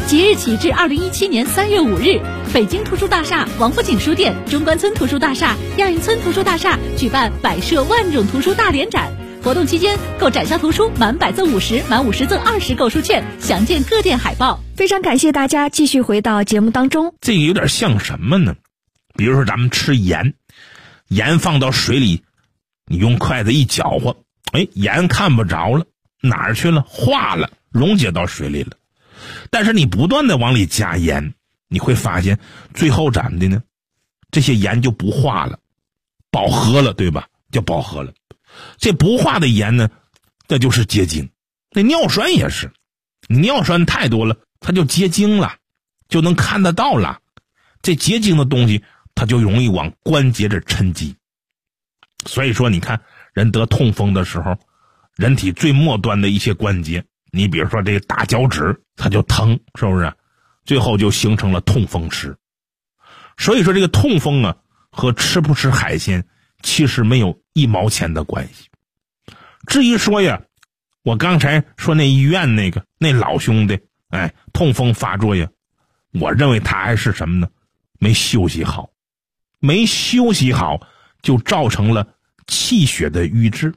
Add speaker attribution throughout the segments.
Speaker 1: 即日起至2017年3月5日，北京图书大厦、王府井书店、中关村图书大厦、亚运村图书大厦举办摆设万种图书大联展。活动期间，购展销图书满100赠50，满50赠20购书券，详见各店海报。
Speaker 2: 非常感谢大家继续回到节目当中。
Speaker 3: 这个有点像什么呢？比如说咱们吃盐，盐放到水里，你用筷子一搅和，盐看不着了，哪儿去了？化了，溶解到水里了。但是你不断的往里加盐，你会发现最后怎么的呢？这些盐就不化了，饱和了，对吧？就饱和了。这不化的盐呢，这就是结晶。那尿酸也是，你尿酸太多了，它就结晶了，就能看得到了。这结晶的东西，它就容易往关节这沉积。所以说你看人得痛风的时候，人体最末端的一些关节，你比如说这个大脚趾，它就疼，是不是？最后就形成了痛风湿。所以说这个痛风啊，和吃不吃海鲜其实没有1毛钱的关系。至于说呀，我刚才说那医院那老兄弟，痛风发作呀，我认为他还是什么呢？没休息好，没休息好就造成了气血的瘀滞，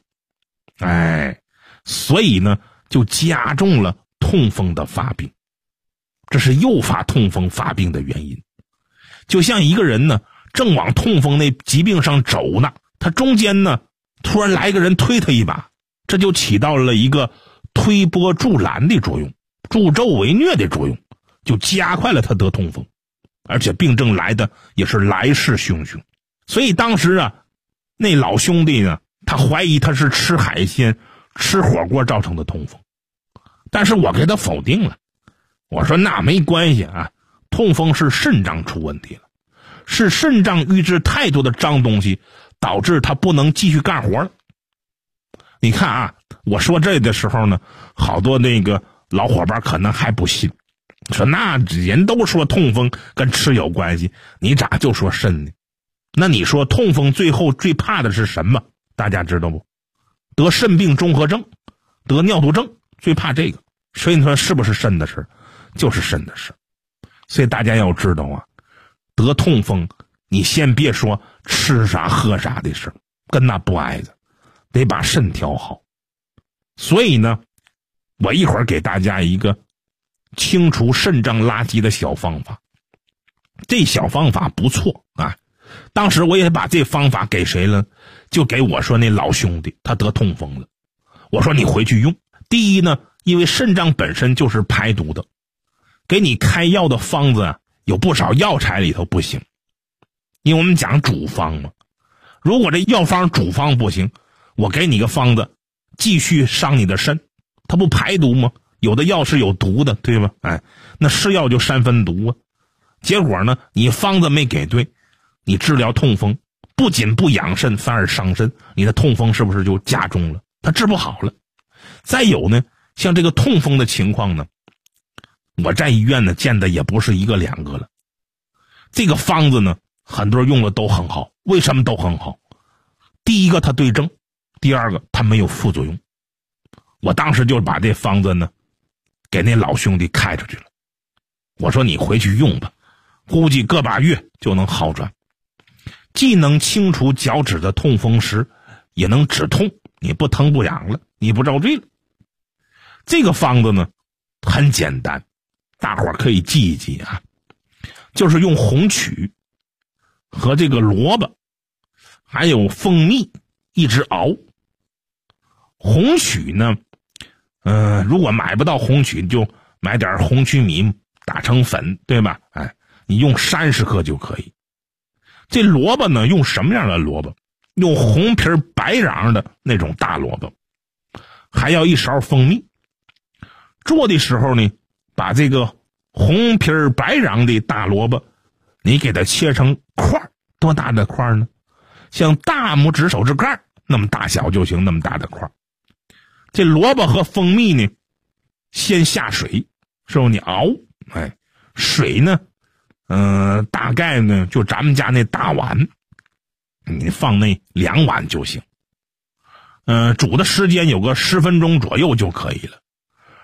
Speaker 3: 所以呢就加重了痛风的发病，这是诱发痛风发病的原因。就像一个人呢正往痛风那疾病上走呢，他中间呢突然来个人推他一把，这就起到了一个推波助澜的作用，助纣为虐的作用，就加快了他得痛风，而且病症来的也是来势汹汹。所以当时啊，那老兄弟呢，他怀疑他是吃海鲜、吃火锅造成的痛风，但是我给他否定了。我说那没关系啊，痛风是肾脏出问题了，是肾脏淤滞太多的脏东西，导致他不能继续干活了。你看啊，我说这的时候呢，好多那个老伙伴可能还不信，说那人都说痛风跟吃有关系，你咋就说肾呢？那你说痛风最后最怕的是什么？大家知道不？得肾病综合症，得尿毒症，最怕这个。所以你说是不是肾的事？就是肾的事。所以大家要知道啊，得痛风你先别说吃啥喝啥的事，跟那不挨着，得把肾调好。所以呢，我一会儿给大家一个清除肾脏垃圾的小方法。这小方法不错啊，当时我也把这方法给谁了？就给我说那老兄弟，他得痛风了。我说你回去用。第一呢，因为肾脏本身就是排毒的，给你开药的方子啊，有不少药材里头不行，因为我们讲主方嘛。如果这药方主方不行，我给你个方子继续伤你的肾，它不排毒吗？有的药是有毒的，对吧？那是药就3分毒啊。结果呢，你方子没给对，你治疗痛风不仅不养肾，反而伤肾，你的痛风是不是就加重了？它治不好了。再有呢，像这个痛风的情况呢，我在医院呢见的也不是1个2个了。这个方子呢，很多人用的都很好。为什么都很好？第一个它对症，第二个它没有副作用。我当时就把这方子呢给那老兄弟开出去了。我说你回去用吧，估计个把月就能好转，既能清除脚趾的痛风湿，也能止痛，你不疼不痒了，你不遭罪了。这个方子呢很简单，大伙儿可以记一记啊，就是用红曲和这个萝卜还有蜂蜜一直熬。红曲呢如果买不到红曲，就买点红曲米打成粉，对吧？你用30克就可以。这萝卜呢，用什么样的萝卜？用红皮白瓤的那种大萝卜，还要1勺蜂蜜。做的时候呢，把这个红皮白瓤的大萝卜，你给它切成块，多大的块呢？像大拇指手指盖那么大小就行，那么大的块。这萝卜和蜂蜜呢，先下水，是不是？你熬，水呢，大概呢就咱们家那大碗，你放那2碗就行。煮的时间有个10分钟左右就可以了。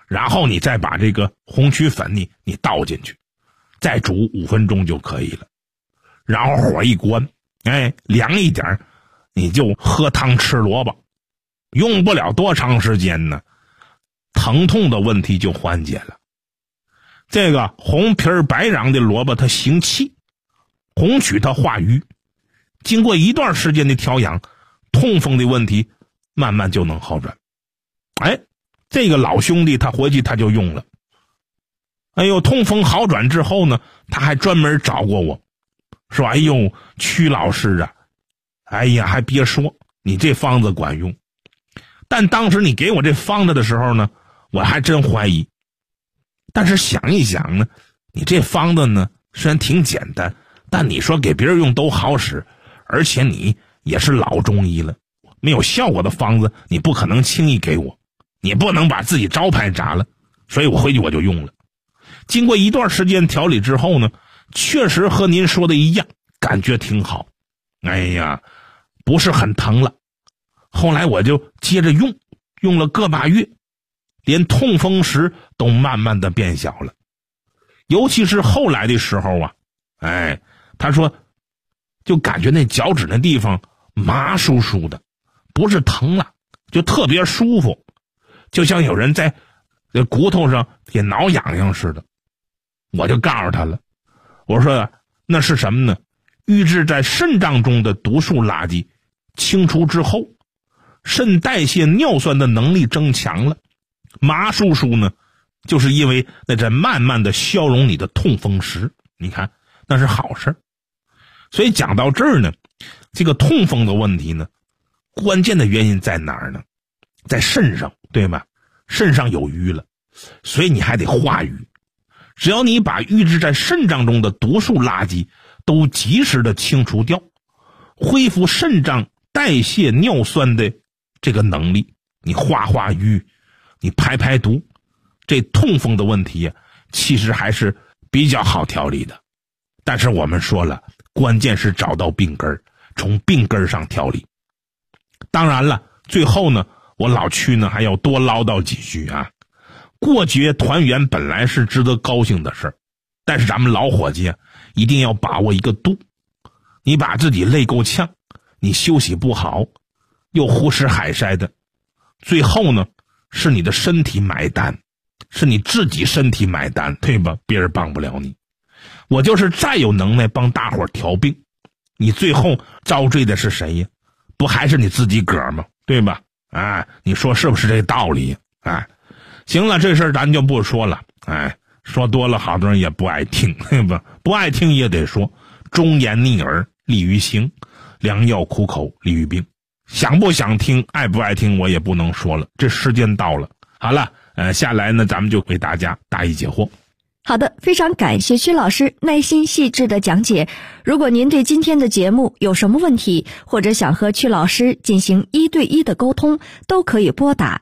Speaker 3: 然后你再把这个红曲粉你倒进去，再煮5分钟就可以了。然后火一关，凉一点，你就喝汤吃萝卜，用不了多长时间呢，疼痛的问题就缓解了。这个红皮白瓤的萝卜它行气，红曲它化瘀，经过一段时间的调养，痛风的问题慢慢就能好转。这个老兄弟他回去他就用了，痛风好转之后呢，他还专门找过我，说曲老师啊，还别说，你这方子管用。但当时你给我这方子的时候呢，我还真怀疑。但是想一想呢，你这方子呢虽然挺简单，但你说给别人用都好使，而且你也是老中医了，没有效果的方子你不可能轻易给我，你不能把自己招牌砸了。所以我回去我就用了。经过一段时间调理之后呢，确实和您说的一样，感觉挺好。不是很疼了。后来我就接着用了个把月，连痛风石都慢慢的变小了。尤其是后来的时候啊，他说就感觉那脚趾那地方麻酥酥的，不是疼了，就特别舒服，就像有人在骨头上给挠痒痒似的。我就告诉他了，我说那是什么呢？郁滞在肾脏中的毒素垃圾清除之后，肾代谢尿酸的能力增强了，麻酥酥呢，就是因为那在慢慢的消融你的痛风石，你看那是好事。所以讲到这儿呢，这个痛风的问题呢，关键的原因在哪儿呢？在肾上，对吧？肾上有瘀了，所以你还得化瘀。只要你把郁滞在肾脏中的毒素垃圾都及时的清除掉，恢复肾脏代谢尿酸的这个能力，你化瘀，你排毒，这痛风的问题其实还是比较好调理的。但是我们说了，关键是找到病根，从病根上调理。当然了，最后呢，我老曲呢还要多唠叨几句啊。过节团圆本来是值得高兴的事儿，但是咱们老伙计一定要把握一个度。你把自己累够呛，你休息不好，又胡吃海塞的，最后呢是你的身体买单，是你自己身体买单，对吧？别人帮不了你。我就是再有能耐帮大伙调病，你最后遭罪的是谁呀？不还是你自己个儿吗？对吧？你说是不是这道理？行了，这事儿咱就不说了。说多了好多人也不爱听，对吧？不爱听也得说，忠言逆耳利于行，良药苦口利于病。想不想听，爱不爱听，我也不能说了，这时间到了。好了，下来呢，咱们就为大家答疑解惑。
Speaker 2: 好的，非常感谢曲老师耐心细致的讲解。如果您对今天的节目有什么问题，或者想和曲老师进行1对1的沟通，都可以拨打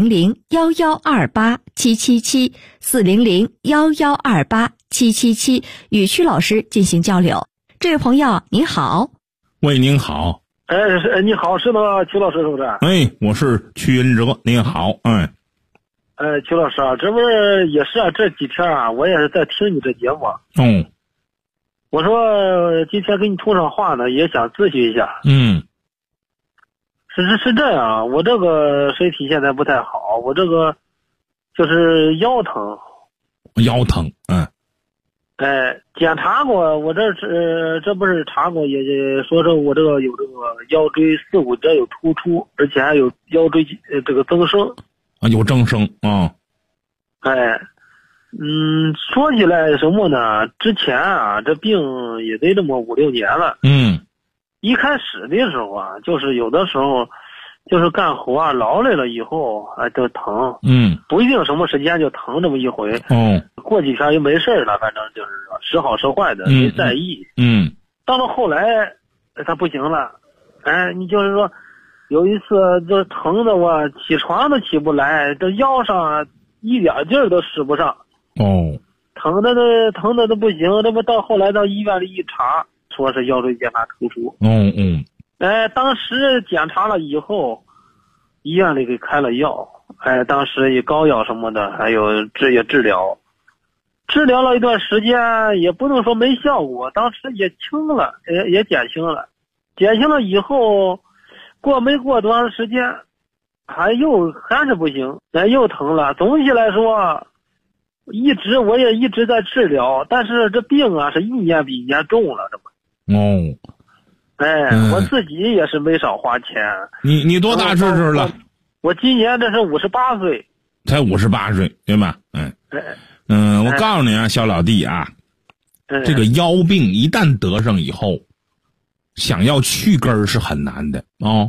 Speaker 2: 400-1128-777 400-1128-777与曲老师进行交流。这位朋友您好。
Speaker 3: 喂，您好。
Speaker 4: 你好，是那个曲老师是不是？
Speaker 3: 我是曲云哲，您好。
Speaker 4: 曲老师啊，这不是也是这几天我也是在听你这节目。我说今天给你通上话呢，也想咨询一下。是这样，我这个身体现在不太好，我这个就是腰疼。检查过，我这不是查过，也说是我这个有这个腰椎4、5节有突出，而且还有腰椎这个增生。
Speaker 3: 有增生啊。
Speaker 4: 说起来什么呢？之前这病也得这么5、6年了。一开始的时候就是有的时候就是干活劳累了以后就疼。不一定什么时间就疼这么一回。过几天就没事了，反正就是时好时坏的，没在意。到了后来他不行了。你就是说有一次就疼的我起床都起不来，这腰上一点劲儿都使不上。疼的都不行，这不到后来到医院里一查，说是腰椎间盘突出。当时检查了以后，医院里给开了药， 当时以膏药什么的，还有治疗了一段时间，也不能说没效果，当时也轻了，也减轻了以后，没过多长时间，还是不行，又疼了。总体来说，我也一直在治疗，但是这病啊是一年比一年重了，这不。我自己也是没少花钱。
Speaker 3: 你多大岁数了？
Speaker 4: 我今年这是58岁。
Speaker 3: 才58岁，对吧？我告诉你啊，小老弟啊，这个腰病一旦得上以后，想要去根儿是很难的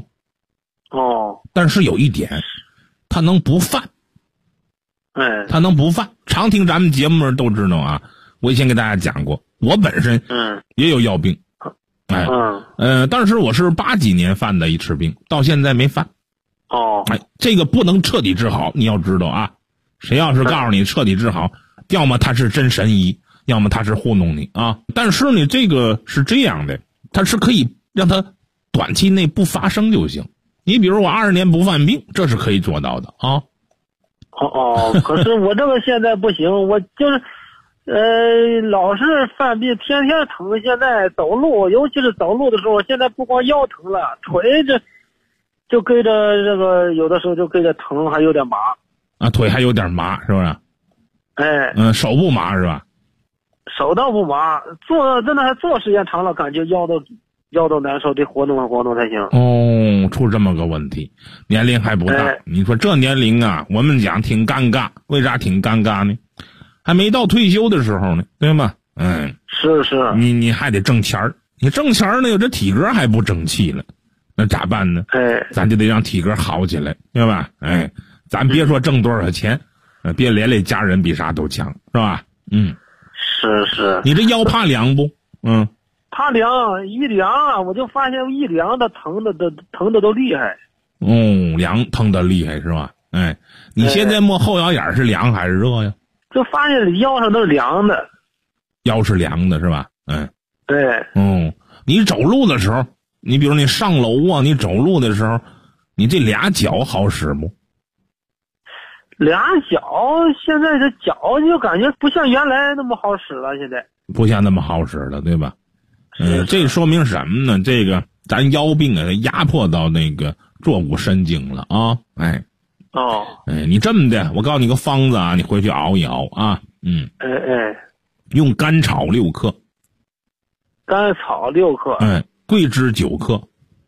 Speaker 3: 但是有一点，他能不犯。他能不犯。常听咱们节目都知道啊，我以前给大家讲过，我本身也有腰病。但是我是80几年犯的一次病，到现在没犯。这个不能彻底治好，你要知道啊。谁要是告诉你彻底治好，要么他是真神医，要么他是糊弄你啊。但是呢，这个是这样的，他是可以让他短期内不发生就行。你比如我20年不犯病，这是可以做到的啊。
Speaker 4: 可是我这个现在不行，我就是老是犯病，天天疼。现在走路，尤其是走路的时候，现在不光腰疼了，腿就跟着这个，有的时候就跟着疼，还有点麻。
Speaker 3: 腿还有点麻，是不是？手不麻是吧？
Speaker 4: 手倒不麻，真的还坐时间长了，感觉腰都难受，得活动才行。
Speaker 3: 出这么个问题，年龄还不大。你说这年龄啊，我们讲挺尴尬，为啥挺尴尬呢？还没到退休的时候呢，对吗？
Speaker 4: 是。
Speaker 3: 你还得挣钱儿，你挣钱儿呢，这体格还不争气了，那咋办呢？咱就得让体格好起来，对吧？咱别说挣多少钱，别连累家人比啥都强，是吧？
Speaker 4: 是。
Speaker 3: 你这腰怕凉不？
Speaker 4: 怕凉，一凉啊，我就发现一凉的疼的都厉害。
Speaker 3: 凉疼的厉害是吧？你现在摸后腰眼是凉还是热呀？
Speaker 4: 就发现腰上都是凉的。
Speaker 3: 腰是凉的是吧？
Speaker 4: 对。
Speaker 3: 你走路的时候，你比如你上楼啊，你走路的时候，你这俩脚好使不？
Speaker 4: 俩脚现在这脚就感觉不像原来那么好使了，现在
Speaker 3: 不像那么好使了，对吧？这说明什么呢？这个咱腰病啊，压迫到那个坐骨神经了啊！你这么的，我告诉你个方子啊，你回去熬一熬啊。用甘草6克，
Speaker 4: 甘草6克，
Speaker 3: 桂枝9克，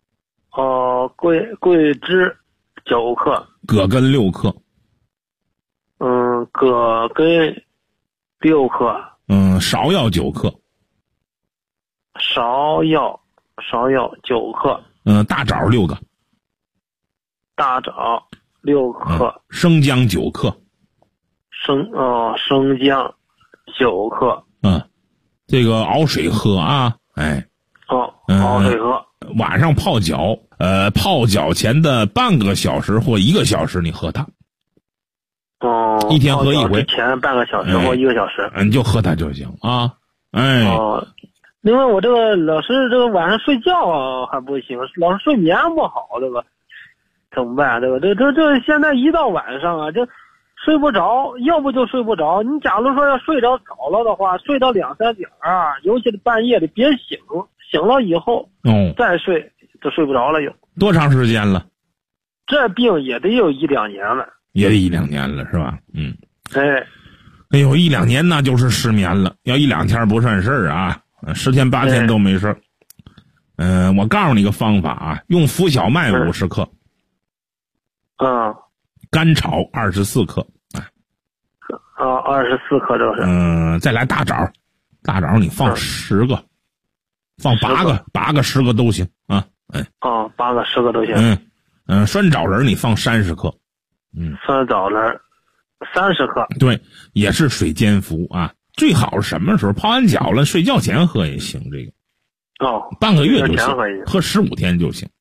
Speaker 4: 桂枝9克，
Speaker 3: 葛根6克，
Speaker 4: 葛根6克，
Speaker 3: 芍药9克，
Speaker 4: 芍药9克，
Speaker 3: 大枣6个，
Speaker 4: 大枣6克，
Speaker 3: 生姜9克，
Speaker 4: 生姜9克，
Speaker 3: 这个熬水喝啊，
Speaker 4: 熬水喝，
Speaker 3: 晚上泡脚，泡脚前的半个小时或1个小时你喝它。一天喝一回，
Speaker 4: 前半个小时或1个小时，
Speaker 3: 你就喝它就行啊。
Speaker 4: 另外我这个老是这个晚上睡觉还不行，老是睡眠不好，这个怎么办？这现在一到晚上啊，就睡不着，要不就睡不着。你假如说要睡着早了的话，睡到2、3点啊，尤其是半夜里别醒了以后再睡就睡不着了。有
Speaker 3: 多长时间了？
Speaker 4: 这病也得有1、2年了。
Speaker 3: 也得1、2年了是吧？
Speaker 4: 哎
Speaker 3: 呦，1、2年那就是失眠了，要1、2天不算事儿啊，10天8天都没事儿。我告诉你个方法啊，用浮小麦50克，甘草24克
Speaker 4: ，24克这是。
Speaker 3: 再来大枣你放10个，放8个，8个10个都行啊。
Speaker 4: 8个10个都行。
Speaker 3: 酸枣仁你放30克。
Speaker 4: 酸枣仁30克，
Speaker 3: 对，也是水煎服啊。最好是什么时候泡完脚了，睡觉前喝也行。这个半个月就行，喝15天就行。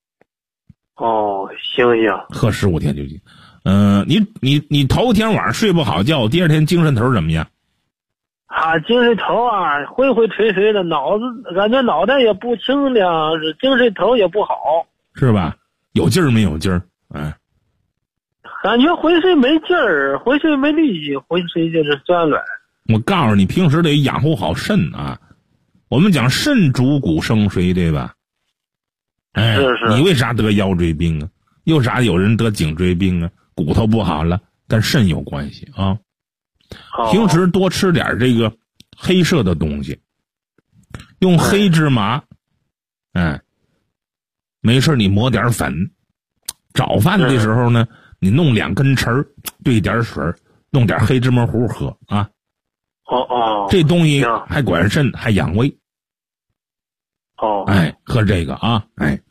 Speaker 4: 行，
Speaker 3: 喝15天就行。你头天晚上睡不好觉，第二天精神头怎么样？
Speaker 4: 精神头啊，昏昏沉沉的，感觉脑袋也不清亮，精神头也不好，
Speaker 3: 是吧？有劲儿没有劲儿？
Speaker 4: 感觉浑身没劲儿，浑身没力气，浑身就是酸软。
Speaker 3: 我告诉你，平时得养护好肾啊。我们讲肾主骨生髓，对吧？哎，
Speaker 4: 是。
Speaker 3: 你为啥得腰椎病啊？又啥有人得颈椎病啊？骨头不好了，跟肾有关系啊。平时多吃点这个黑色的东西，用黑芝麻，没事你磨点粉，早饭的时候呢，你弄2根陈儿，兑点水，弄点黑芝麻糊喝啊。这东西还管肾，还养胃。喝这个啊，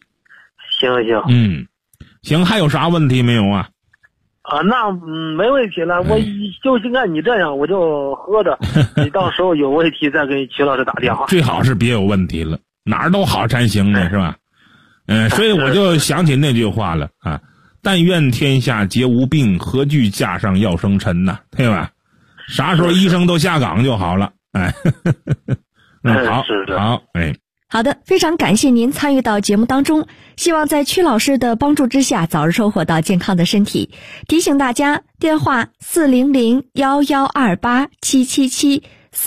Speaker 4: 行。
Speaker 3: 行，还有啥问题没有啊？
Speaker 4: 那没问题了，我就按你这样，我就喝着。你到时候有问题再给曲老师打电话。
Speaker 3: 最好是别有问题了，哪儿都好才行呢，是吧？所以我就想起那句话了啊，但愿天下皆无病，何惧架上要生尘呐，对吧？啥时候医生都下岗就好了。好，好，
Speaker 2: 好的，非常感谢您参与到节目当中，希望在曲老师的帮助之下早日收获到健康的身体。提醒大家，电话400-1128-777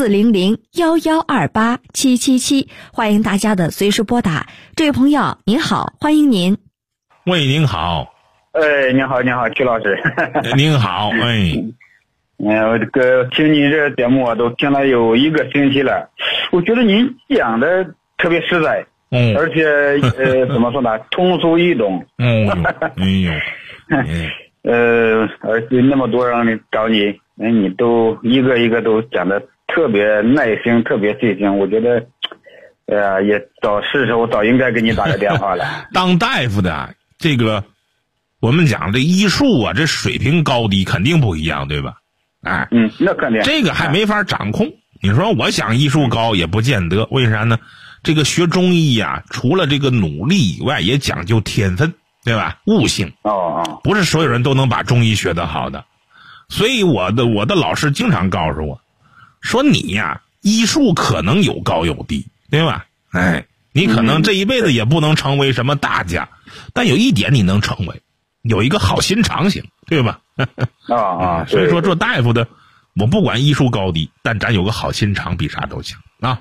Speaker 2: 400-1128-777，欢迎大家的随时拨打。这位朋友您好，欢迎您。
Speaker 3: 喂，您好。
Speaker 5: 您好，曲老师。
Speaker 3: 您好，
Speaker 5: 我这个听您这节目都听了有1个星期了，我觉得您讲的特别实在，而且怎么说呢，通俗易懂。而且那么多人找你，你都一个一个都讲的特别耐心，特别细心。我觉得，也是时候早应该给你打个电话了。
Speaker 3: 当大夫的这个，我们讲这医术啊，这水平高低肯定不一样，对吧？
Speaker 5: 那肯定。
Speaker 3: 这个还没法掌控。你说我想医术高也不见得，为啥呢？这个学中医呀，除了这个努力以外，也讲究天分，对吧？悟性。不是所有人都能把中医学得好的。所以我的老师经常告诉我，说你呀，医术可能有高有低，对吧？你可能这一辈子也不能成为什么大家，但有一点你能成为，有一个好心肠行，对吧？所以说做大夫的，我不管医术高低，但咱有个好心肠比啥都强啊。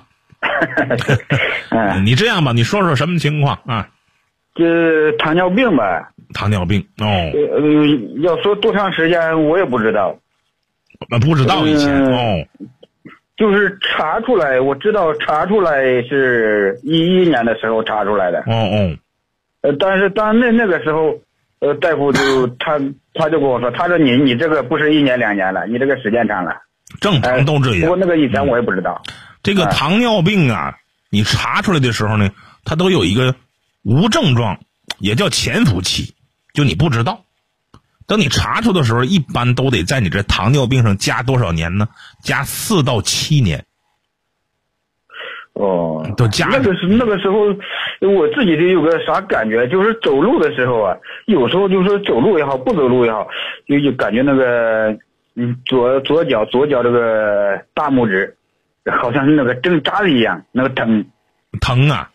Speaker 3: 你这样吧，你说说什么情况啊？
Speaker 5: 这糖尿病吧。
Speaker 3: 糖尿病
Speaker 5: 要说多长时间我也不知道。
Speaker 3: 不知道以前
Speaker 5: 就是查出来，我知道查出来是11年的时候查出来的。但是那个时候。大夫就他就跟我说，他说你这个不是1年2年了，你这个时间长了。
Speaker 3: 正常都这样。
Speaker 5: 不过那个以前我也不知道。
Speaker 3: 这个糖尿病啊，你查出来的时候呢，它都有一个无症状，也叫潜伏期，就你不知道。等你查出的时候，一般都得在你这糖尿病上加多少年呢？加4到7年。都加
Speaker 5: 那个时候，我自己就有个啥感觉，就是走路的时候啊，有时候就是走路也好，不走路也好，就感觉那个左脚这个大拇指，好像是那个针扎的一样，那个疼
Speaker 3: 啊。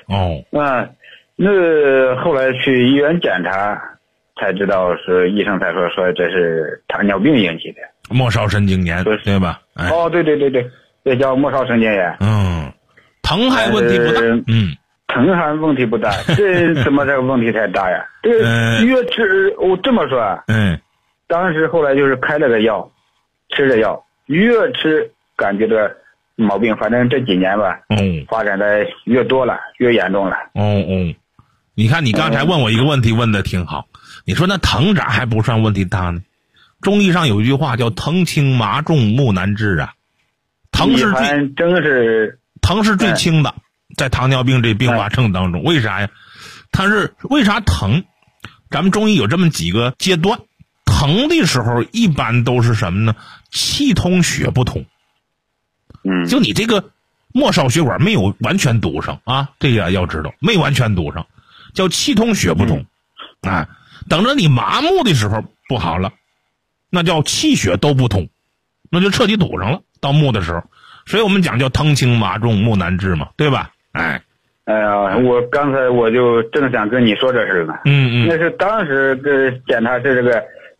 Speaker 5: 那后来去医院检查，才知道是医生才说这是糖尿病引起的
Speaker 3: 末梢神经炎，对吧？
Speaker 5: 对，这叫末梢神经炎。
Speaker 3: 疼还问题不大，
Speaker 5: 疼还问题不大，这怎么这个问题太大呀？这越吃，我这么说啊，当时后来就是开了个药，吃着药，越吃感觉这毛病，反正这几年吧，发展的越多了，越严重了。
Speaker 3: 你看你刚才问我一个问题，问的挺好，你说那疼咋还不算问题大呢？中医上有一句话叫疼轻麻重木难治啊，疼是最轻的，在糖尿病这并发症当中，为啥呀？为啥疼？咱们中医有这么几个阶段，疼的时候一般都是什么呢？气通血不通。就你这个末梢血管没有完全堵上啊，这个要知道，没完全堵上，叫气通血不通。等着你麻木的时候不好了，那叫气血都不通，那就彻底堵上了。到木的时候。所以我们讲叫疼轻麻重木难治嘛，对吧？
Speaker 5: 我刚才我就正想跟你说这事呢。那是当时检查是这个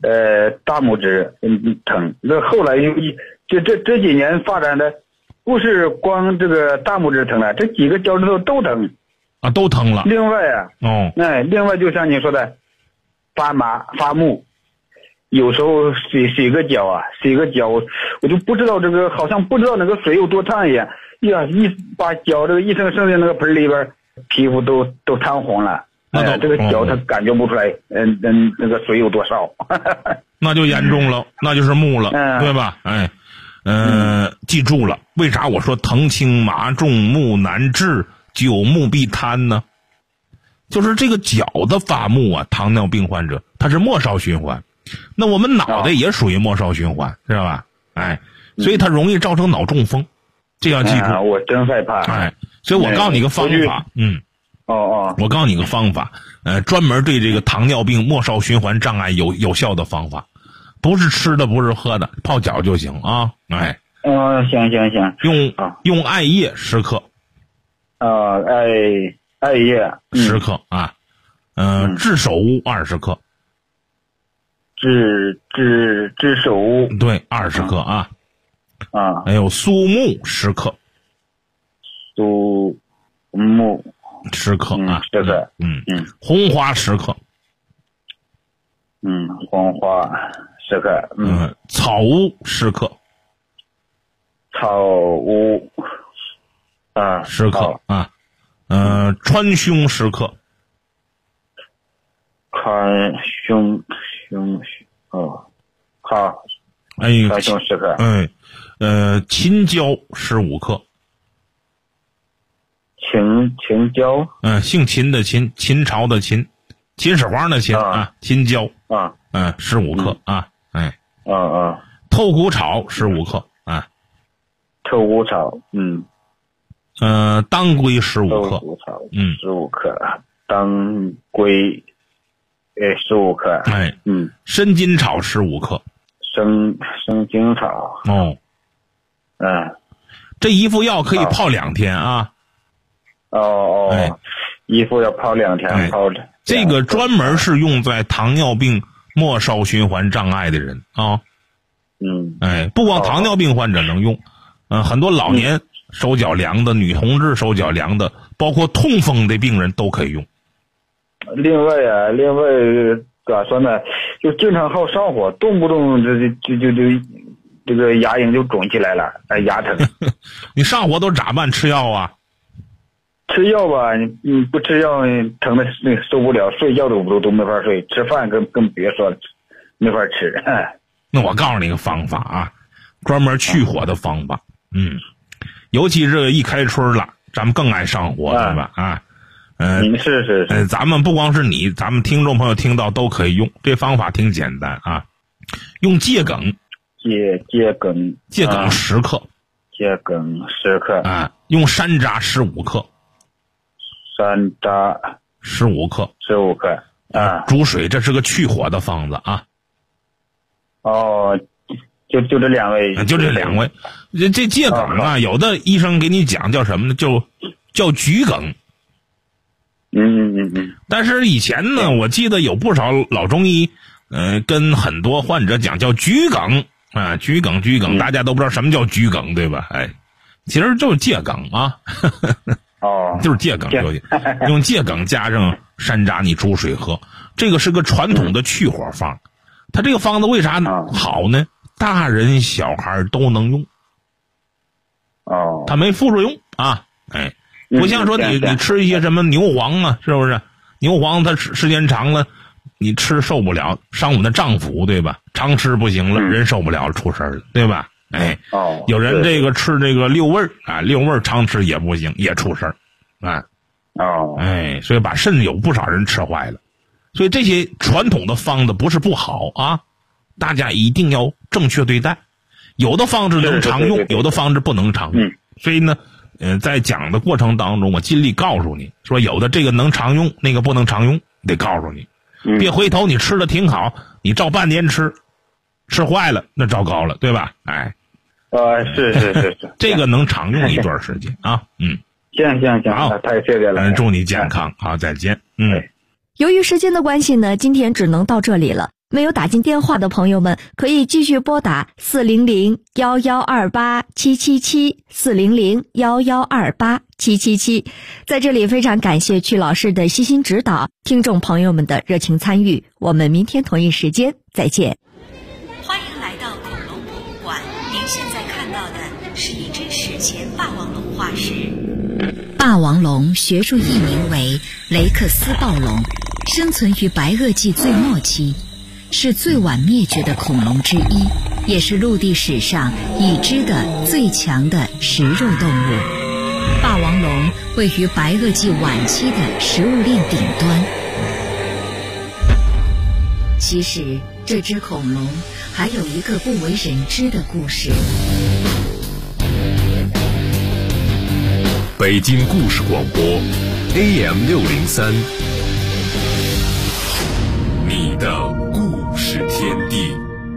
Speaker 5: 大拇指疼。那后来这几年发展的，不是光这个大拇指疼了，这几个脚趾头都疼
Speaker 3: 啊，都疼了。
Speaker 5: 另外啊，另外就像你说的，发麻发木，有时候洗个脚，我就不知道这个，好像不知道那个水有多烫一样，把脚这个一伸进那个盆里边，皮肤都烫红了。这个脚它感觉不出来，那个水有多少，
Speaker 3: 那就严重了，那就是木了，对吧？记住了，为啥我说疼轻麻重木难治，久木必瘫呢？就是这个脚的发木啊，糖尿病患者他是末梢循环，那我们脑袋也属于末梢循环，知道吧？所以它容易造成脑中风，这要记住。
Speaker 5: 我真害怕。
Speaker 3: 所以我告诉你个方法，我告诉你个方法，专门对这个糖尿病末梢循环障碍有效的方法，不是吃的，不是喝的，泡脚就行啊！
Speaker 5: 行，
Speaker 3: 用艾叶10克，
Speaker 5: 艾叶
Speaker 3: 10克啊，炙手乌20克，
Speaker 5: 炙手乌
Speaker 3: 对20克啊，还有苏木10克，
Speaker 5: 苏木
Speaker 3: 10克啊，
Speaker 5: 这个
Speaker 3: 红花10克，
Speaker 5: 红花10克，
Speaker 3: 草乌10克，
Speaker 5: 草乌
Speaker 3: 10克啊，川芎10克，
Speaker 5: 川芎好，川芎10克，
Speaker 3: 秦椒15克。
Speaker 5: 秦椒，
Speaker 3: 姓秦的秦，秦朝的秦，秦始皇的秦秦椒15克啊，透骨草15克啊，
Speaker 5: 透骨草，
Speaker 3: 当归15克
Speaker 5: ，15克，当归15克，
Speaker 3: 生筋草15克，
Speaker 5: 生筋草，
Speaker 3: 这一副药可以泡2天啊。
Speaker 5: 衣服要泡2天，泡着。
Speaker 3: 这个专门是用在糖尿病末梢循环障碍的人啊。不光糖尿病患者能用，很多老年手脚凉的、女同志手脚凉的，包括痛风的病人都可以用。
Speaker 5: 另外咋说呢？就经常好上火，动不动这个牙龈就肿起来了，牙疼。
Speaker 3: 你上火都咋办？吃药啊？
Speaker 5: 吃药吧，你不吃药，疼的受不了，睡觉都没法睡，吃饭更别说了，没法吃。
Speaker 3: 那我告诉你个方法啊，专门去火的方法。尤其这一开春了，咱们更爱上火，对吧？
Speaker 5: 是。
Speaker 3: 咱们不光是你，咱们听众朋友听到都可以用。这方法挺简单啊，用桔梗10克，
Speaker 5: 桔梗10克
Speaker 3: 用山楂15克。
Speaker 5: 山楂
Speaker 3: 15克煮水，这是个去火的方子啊。
Speaker 5: 就这2味，
Speaker 3: 就这2味。这桔梗啊，有的医生给你讲叫什么呢？叫桔梗。但是以前呢，我记得有不少老中医，跟很多患者讲叫桔梗啊，桔梗，大家都不知道什么叫桔梗，对吧？其实就是桔梗啊。就是桔梗，用桔梗加上山楂，你煮水喝，这个是个传统的去火方。它这个方子为啥好呢？大人小孩都能用。它没副作用啊，不像说你吃一些什么牛黄啊，是不是？牛黄它时间长了，你吃受不了，伤我们的脏腑，对吧？常吃不行了，人受不了出事了，对吧？有人这个吃这个六味啊，六味常吃也不行，也出事儿，所以把肾有不少人吃坏了。所以这些传统的方子不是不好啊，大家一定要正确对待。有的方子能常用，有的方子不能常用。所以呢，在讲的过程当中，我尽力告诉你说，有的这个能常用，那个不能常用，得告诉你。别回头你吃的挺好，你照半年吃坏了，那糟糕了，对吧？
Speaker 5: 是，
Speaker 3: 这个能常用一段时间啊。
Speaker 5: 行，好，太谢谢了。
Speaker 3: 祝你健康，好，再见。
Speaker 2: 由于时间的关系呢，今天只能到这里了。 没有打进电话的朋友们，可以继续拨打400-1128-777，400-1128-777。在这里非常感谢曲老师的悉心指导，听众朋友们的热情参与。我们明天同一时间再见。
Speaker 1: 欢迎来到恐龙博物馆，您现在看到的是一只史前霸王龙化石。霸王龙学术译名为雷克斯暴龙，生存于白垩纪最末期，是最晚灭绝的恐龙之一，也是陆地史上已知的最强的食肉动物。霸王龙位于白垩纪晚期的食物链顶端。其实这只恐龙还有一个不为人知的故事。
Speaker 6: 北京故事广播 AM603， 你的故事天地。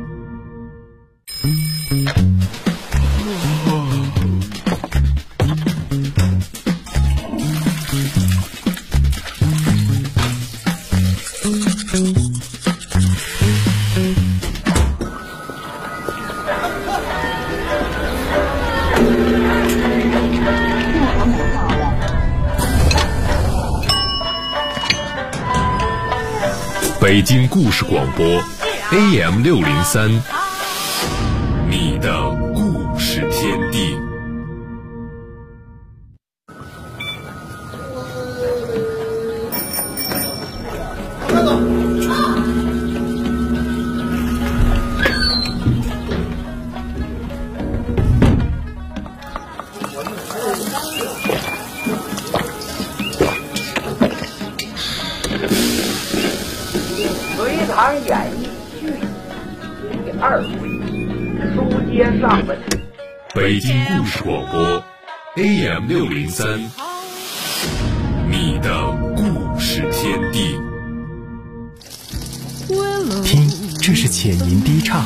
Speaker 6: 北京故事广播 AM603， 你的故事天地。
Speaker 7: 隋唐演义续第2回，书接上文。
Speaker 6: 北京故事广播 AM603， 你的故事天地。
Speaker 8: 听，这是浅吟低唱；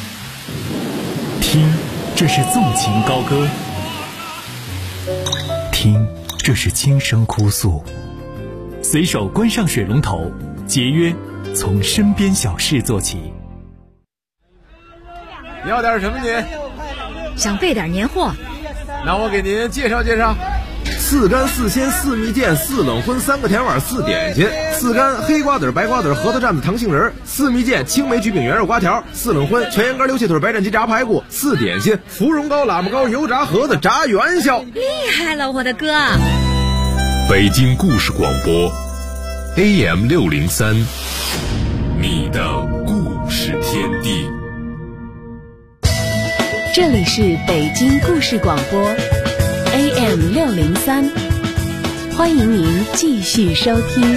Speaker 8: 听，这是纵情高歌；听，这是轻声哭诉。随手关上水龙头，节约从身边小事做起。
Speaker 9: 你要点什么您？
Speaker 1: 想备点年货。
Speaker 9: 那我给您介绍介绍：4干4鲜4蜜饯4冷荤3个甜碗4点心，4干黑瓜子白瓜子核桃蘸子糖杏仁，4蜜饯青梅焗饼圆肉瓜条，4冷荤全羊肝溜切腿白斩鸡炸排骨，4点心芙蓉糕喇嘛糕油炸盒子炸元宵。
Speaker 1: 厉害了，我的哥！
Speaker 6: 北京故事广播 AM603， 你的故事天地。
Speaker 10: 这里是北京故事广播 AM603， 欢迎您继续收听。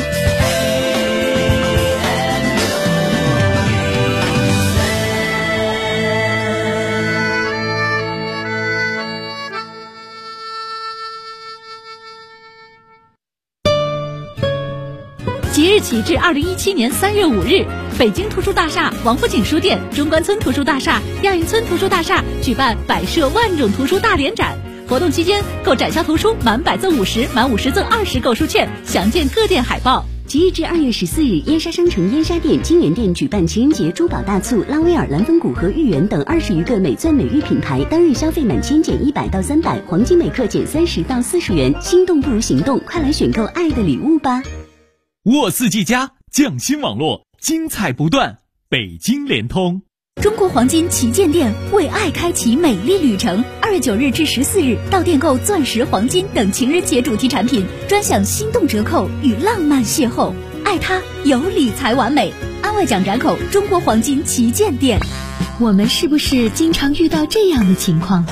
Speaker 1: 即日起至2017年3月5日，北京图书大厦、王府井书店、中关村图书大厦、亚运村图书大厦举办摆设万种图书大联展。活动期间，购展销图书满100赠50，满50赠20购书券，详见各店海报。
Speaker 10: 即日至2月14日，燕莎商城燕莎店、金源店举办情人节珠宝大促，拉威尔、蓝风谷和豫园等20余个美钻美玉品牌，当日消费满千减100到300，黄金每克减30到40元。心动不如行动，快来选购爱的礼物吧！
Speaker 8: 沃四 G 加匠心网络，精彩不断。北京联通。
Speaker 1: 中国黄金旗舰店为爱开启美丽旅程。2月9日至14日，到店购钻石、黄金等情人节主题产品，专享心动折扣与浪漫邂逅。爱它有理才完美。安外蒋闸口中国黄金旗舰店。
Speaker 2: 我们是不是经常遇到这样的情况？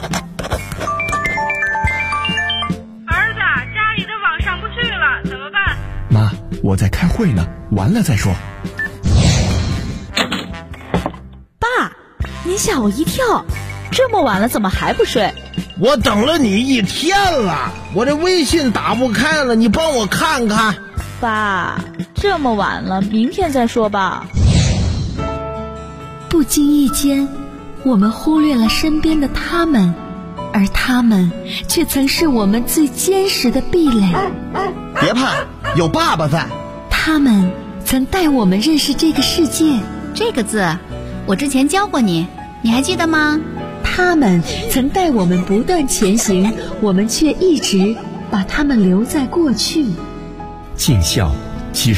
Speaker 11: 儿子，家里的网上不去了，怎么办？
Speaker 8: 妈，我在开会呢，完了再说。
Speaker 12: 爸，您吓我一跳，这么晚了怎么还不睡？
Speaker 13: 我等了你1天了，我这微信打不开了，你帮我看看。
Speaker 12: 爸，这么晚了，明天再说吧。
Speaker 2: 不经意间，我们忽略了身边的他们，而他们却曾是我们最坚实的壁垒。
Speaker 13: 别怕，有爸爸在。
Speaker 2: 他们曾带我们认识这个世界，
Speaker 14: 这个字我之前教过你，你还记得吗？
Speaker 15: 他们曾带我们不断前行，我们却一直把他们留在过去。
Speaker 8: 尽孝其实